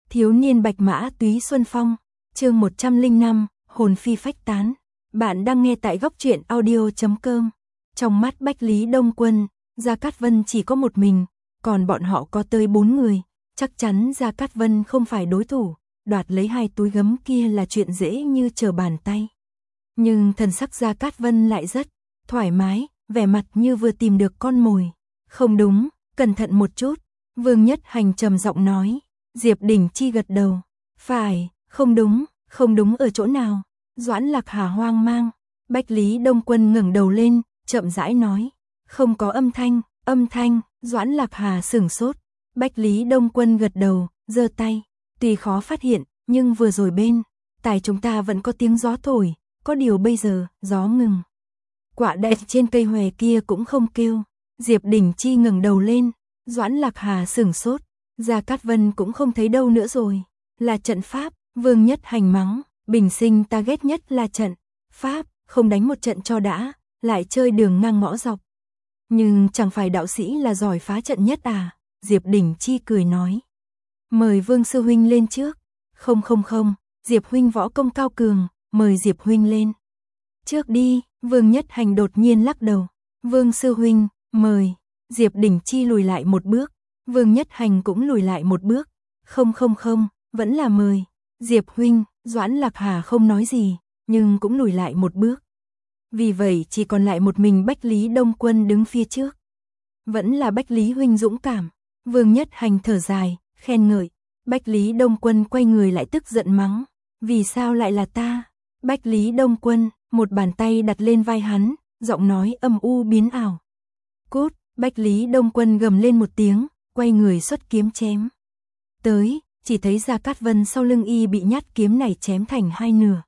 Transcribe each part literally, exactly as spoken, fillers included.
Thiếu niên bạch mã túy xuân phong, chương một trăm lẻ năm, hồn phi phách tán. Bạn đang nghe tại góc truyện audio chấm com. Trong mắt Bách Lý Đông Quân, Gia Cát Vân chỉ có một mình, còn bọn họ có tới bốn người, chắc chắn Gia Cát Vân không phải đối thủ, đoạt lấy hai túi gấm kia là chuyện dễ như trở bàn tay. Nhưng thần sắc Gia Cát Vân lại rất thoải mái, vẻ mặt như vừa tìm được con mồi. Không đúng, cẩn thận một chút, Vương Nhất Hành trầm giọng nói. Diệp Đình Chi gật đầu. Phải, không đúng, không đúng ở chỗ nào? Doãn Lạc Hà hoang mang. Bách Lý Đông Quân ngẩng đầu lên, chậm rãi nói. Không có âm thanh, âm thanh, Doãn Lạc Hà sửng sốt. Bách Lý Đông Quân gật đầu, giơ tay. Tuy khó phát hiện, nhưng vừa rồi bên tai chúng ta vẫn có tiếng gió thổi, có điều bây giờ, gió ngừng. Quạ đen trên cây hòe kia cũng không kêu. Diệp Đình Chi ngẩng đầu lên, Doãn Lạc Hà sửng sốt. Gia Cát Vân cũng không thấy đâu nữa rồi. Là trận pháp, Vương Nhất Hành mắng, bình sinh ta ghét nhất là trận pháp, không đánh một trận cho đã, lại chơi đường ngang ngõ dọc. Nhưng chẳng phải đạo sĩ là giỏi phá trận nhất à? Diệp Đình Chi cười nói. Mời Vương sư huynh lên trước. Không không không, Diệp huynh võ công cao cường, mời Diệp huynh lên trước đi. Vương Nhất Hành đột nhiên lắc đầu. Vương sư huynh, mời. Diệp Đình Chi lùi lại một bước. Vương Nhất Hành cũng lùi lại một bước. Không không không, vẫn là mời. Diệp huynh, Doãn Lạc Hà không nói gì, nhưng cũng lùi lại một bước. Vì vậy chỉ còn lại một mình Bách Lý Đông Quân đứng phía trước. Vẫn là Bách Lý huynh dũng cảm. Vương Nhất Hành thở dài, khen ngợi. Bách Lý Đông Quân quay người lại tức giận mắng. Vì sao lại là ta? Bách Lý Đông Quân, một bàn tay đặt lên vai hắn, giọng nói âm u biến ảo. Cút, Bách Lý Đông Quân gầm lên một tiếng, quay người xuất kiếm chém. Tới, chỉ thấy Gia Cát Vân sau lưng y bị nhát kiếm này chém thành hai nửa.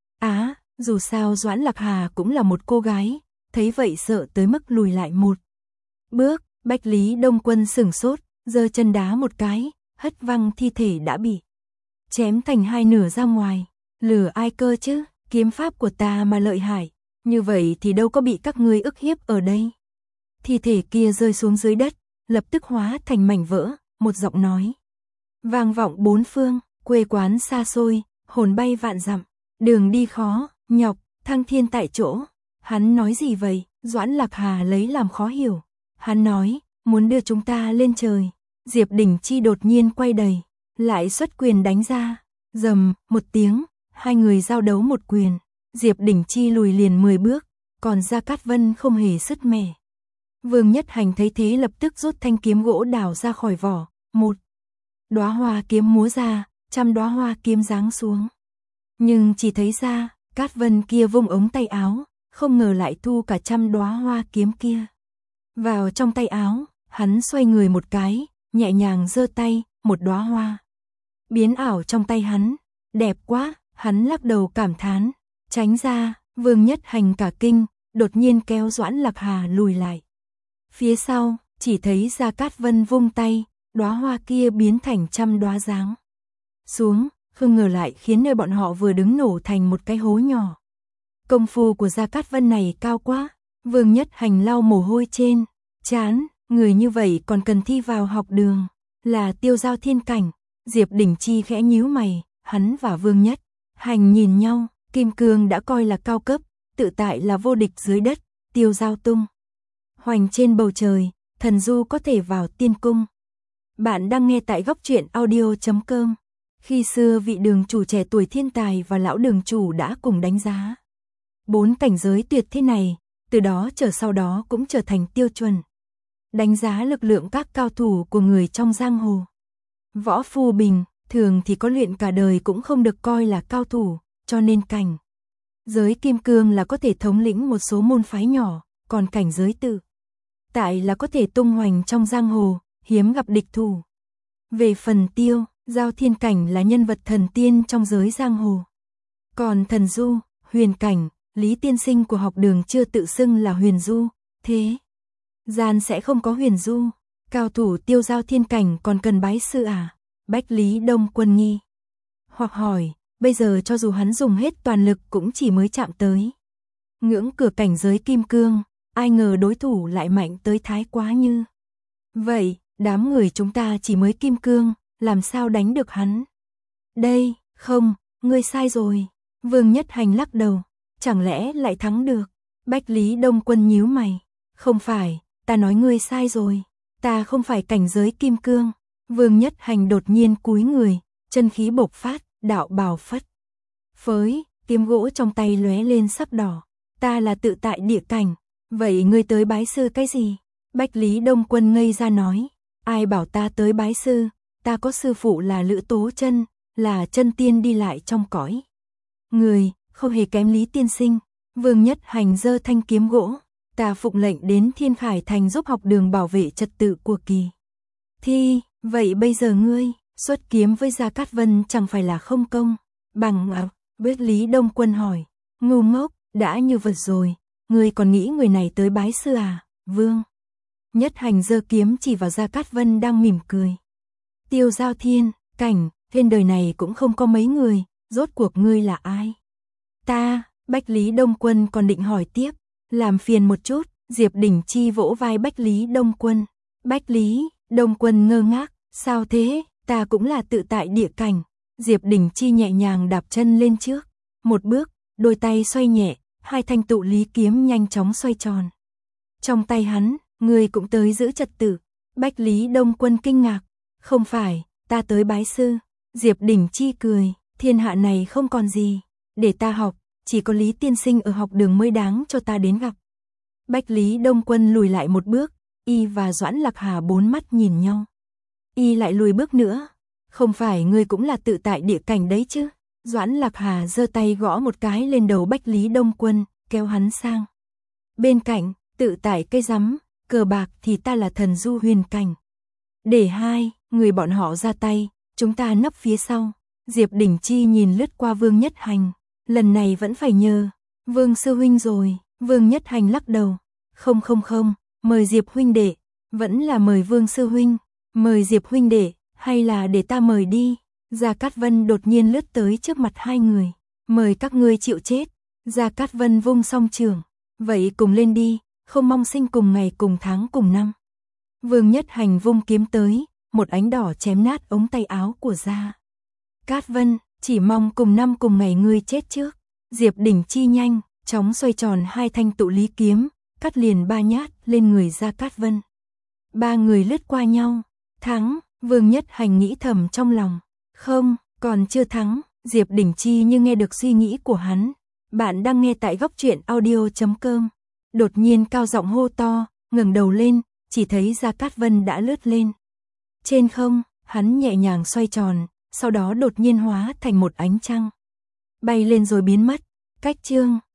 Á, dù sao Doãn Lạc Hà cũng là một cô gái, thấy vậy sợ tới mức lùi lại một bước. Bách Lý Đông Quân sửng sốt, giơ chân đá một cái, hất văng thi thể đã bị chém thành hai nửa ra ngoài. Lừa ai cơ chứ, kiếm pháp của ta mà lợi hại, như vậy thì đâu có bị các ngươi ức hiếp ở đây. Thi thể kia rơi xuống dưới đất, lập tức hóa thành mảnh vỡ, một giọng nói vang vọng bốn phương. Quê quán xa xôi, hồn bay vạn dặm, đường đi khó nhọc, thăng thiên tại chỗ. Hắn nói gì vậy? Doãn Lạc Hà lấy làm khó hiểu. Hắn nói, muốn đưa chúng ta lên trời. Diệp Đình Chi đột nhiên quay đầy, lại xuất quyền đánh ra. Rầm, một tiếng, hai người giao đấu một quyền. Diệp Đình Chi lùi liền mười bước, còn Gia Cát Vân không hề sứt mẻ. Vương Nhất Hành thấy thế lập tức rút thanh kiếm gỗ đào ra khỏi vỏ, một đóa hoa kiếm múa ra, trăm đóa hoa kiếm giáng xuống. Nhưng chỉ thấy Gia Cát Vân kia vung ống tay áo, không ngờ lại thu cả trăm đóa hoa kiếm kia vào trong tay áo. Hắn xoay người một cái, nhẹ nhàng giơ tay, một đóa hoa biến ảo trong tay hắn. Đẹp quá, hắn lắc đầu cảm thán. Tránh ra, Vương Nhất Hành cả kinh, đột nhiên kéo Doãn Lạc Hà lùi lại. Phía sau, chỉ thấy Gia Cát Vân vung tay, đóa hoa kia biến thành trăm đóa giáng xuống, không ngờ lại khiến nơi bọn họ vừa đứng nổ thành một cái hố nhỏ. Công phu của Gia Cát Vân này cao quá. Vương Nhất Hành lau mồ hôi trên trán, người như vậy còn cần thi vào học đường, là tiêu giao thiên cảnh. Diệp Đình Chi khẽ nhíu mày, hắn và Vương Nhất Hành nhìn nhau, kim cương đã coi là cao cấp, tự tại là vô địch dưới đất, tiêu giao tung hoành trên bầu trời, thần du có thể vào tiên cung. Bạn đang nghe tại góc truyện audio chấm com. Khi xưa vị đường chủ trẻ tuổi thiên tài và lão đường chủ đã cùng đánh giá bốn cảnh giới tuyệt thế này, từ đó trở sau đó cũng trở thành tiêu chuẩn đánh giá lực lượng các cao thủ của người trong giang hồ. Võ phu bình thường thì có luyện cả đời cũng không được coi là cao thủ, cho nên cảnh giới kim cương là có thể thống lĩnh một số môn phái nhỏ, còn cảnh giới tự tại là có thể tung hoành trong giang hồ, hiếm gặp địch thủ. Về phần tiêu giao thiên cảnh là nhân vật thần tiên trong giới giang hồ. Còn thần du, huyền cảnh, Lý tiên sinh của học đường chưa tự xưng là huyền du, thế gian sẽ không có huyền du. Cao thủ tiêu giao thiên cảnh còn cần bái sư à? Bách Lý Đông Quân nghi hoặc hỏi, bây giờ cho dù hắn dùng hết toàn lực cũng chỉ mới chạm tới ngưỡng cửa cảnh giới kim cương, ai ngờ đối thủ lại mạnh tới thái quá như vậy. Đám người chúng ta chỉ mới kim cương, làm sao đánh được hắn? Đây, không, ngươi sai rồi. Vương Nhất Hành lắc đầu, chẳng lẽ lại thắng được? Bách Lý Đông Quân nhíu mày, không phải, ta nói ngươi sai rồi, ta không phải cảnh giới kim cương. Vương Nhất Hành đột nhiên cúi người, chân khí bộc phát, đạo bào phất phới, kiếm gỗ trong tay lóe lên sắc đỏ. Ta là tự tại địa cảnh, vậy ngươi tới bái sư cái gì? Bách Lý Đông Quân ngây ra nói, ai bảo ta tới bái sư, ta có sư phụ là Lữ Tố Chân, là chân tiên đi lại trong cõi người, không hề kém Lý tiên sinh. Vương Nhất Hành giơ thanh kiếm gỗ, ta phụng lệnh đến Thiên Khải Thành giúp học đường bảo vệ trật tự của kỳ thi, vậy bây giờ ngươi xuất kiếm với Gia Cát Vân chẳng phải là không công bằng à? Bách Lý Đông Quân hỏi, ngu ngốc, đã như vật rồi, ngươi còn nghĩ người này tới bái sư à? Vương Nhất Hành giơ kiếm chỉ vào Gia Cát Vân đang mỉm cười. Tiêu Giao Thiên, cảnh, trên đời này cũng không có mấy người, rốt cuộc ngươi là ai? Ta, Bách Lý Đông Quân còn định hỏi tiếp, làm phiền một chút. Diệp Đình Chi vỗ vai Bách Lý Đông Quân. Bách Lý Đông Quân ngơ ngác, sao thế, ta cũng là tự tại địa cảnh. Diệp Đình Chi nhẹ nhàng đạp chân lên trước, một bước, đôi tay xoay nhẹ, hai thanh tụ lý kiếm nhanh chóng xoay tròn. Trong tay hắn, người cũng tới giữ trật tự. Bách Lý Đông Quân kinh ngạc, không phải, ta tới bái sư. Diệp Đình Chi cười, thiên hạ này không còn gì để ta học, chỉ có Lý tiên sinh ở học đường mới đáng cho ta đến gặp. Bách Lý Đông Quân lùi lại một bước, y và Doãn Lạc Hà bốn mắt nhìn nhau. Y lại lùi bước nữa, không phải ngươi cũng là tự tại địa cảnh đấy chứ? Doãn Lạc Hà giơ tay gõ một cái lên đầu Bách Lý Đông Quân, kéo hắn sang bên cạnh, tự tại cây rắm, cờ bạc thì ta là thần du huyền cảnh. Để hai người bọn họ ra tay, chúng ta nấp phía sau. Diệp Đình Chi nhìn lướt qua Vương Nhất Hành, lần này vẫn phải nhờ Vương sư huynh rồi. Vương Nhất Hành lắc đầu, không không không, mời Diệp huynh đệ, vẫn là mời Vương sư huynh. Mời Diệp huynh đệ, hay là để ta mời đi? Gia Cát Vân đột nhiên lướt tới trước mặt hai người, mời các ngươi chịu chết. Gia Cát Vân vung song trường, vậy cùng lên đi, không mong sinh cùng ngày cùng tháng cùng năm. Vương Nhất Hành vung kiếm tới, một ánh đỏ chém nát ống tay áo của Gia Cát Vân, chỉ mong cùng năm cùng ngày ngươi chết trước. Diệp Đình Chi nhanh chóng xoay tròn hai thanh tụ lý kiếm, cắt liền ba nhát lên người Gia Cát Vân. Ba người lướt qua nhau, thắng. Vương Nhất Hành nghĩ thầm trong lòng, không, còn chưa thắng. Diệp Đình Chi như nghe được suy nghĩ của hắn. Bạn đang nghe tại góc truyện audio chấm com. Đột nhiên cao giọng hô to, ngẩng đầu lên, chỉ thấy Gia Cát Vân đã lướt lên trên không, hắn nhẹ nhàng xoay tròn, sau đó đột nhiên hóa thành một ánh trăng, bay lên rồi biến mất. Cách chương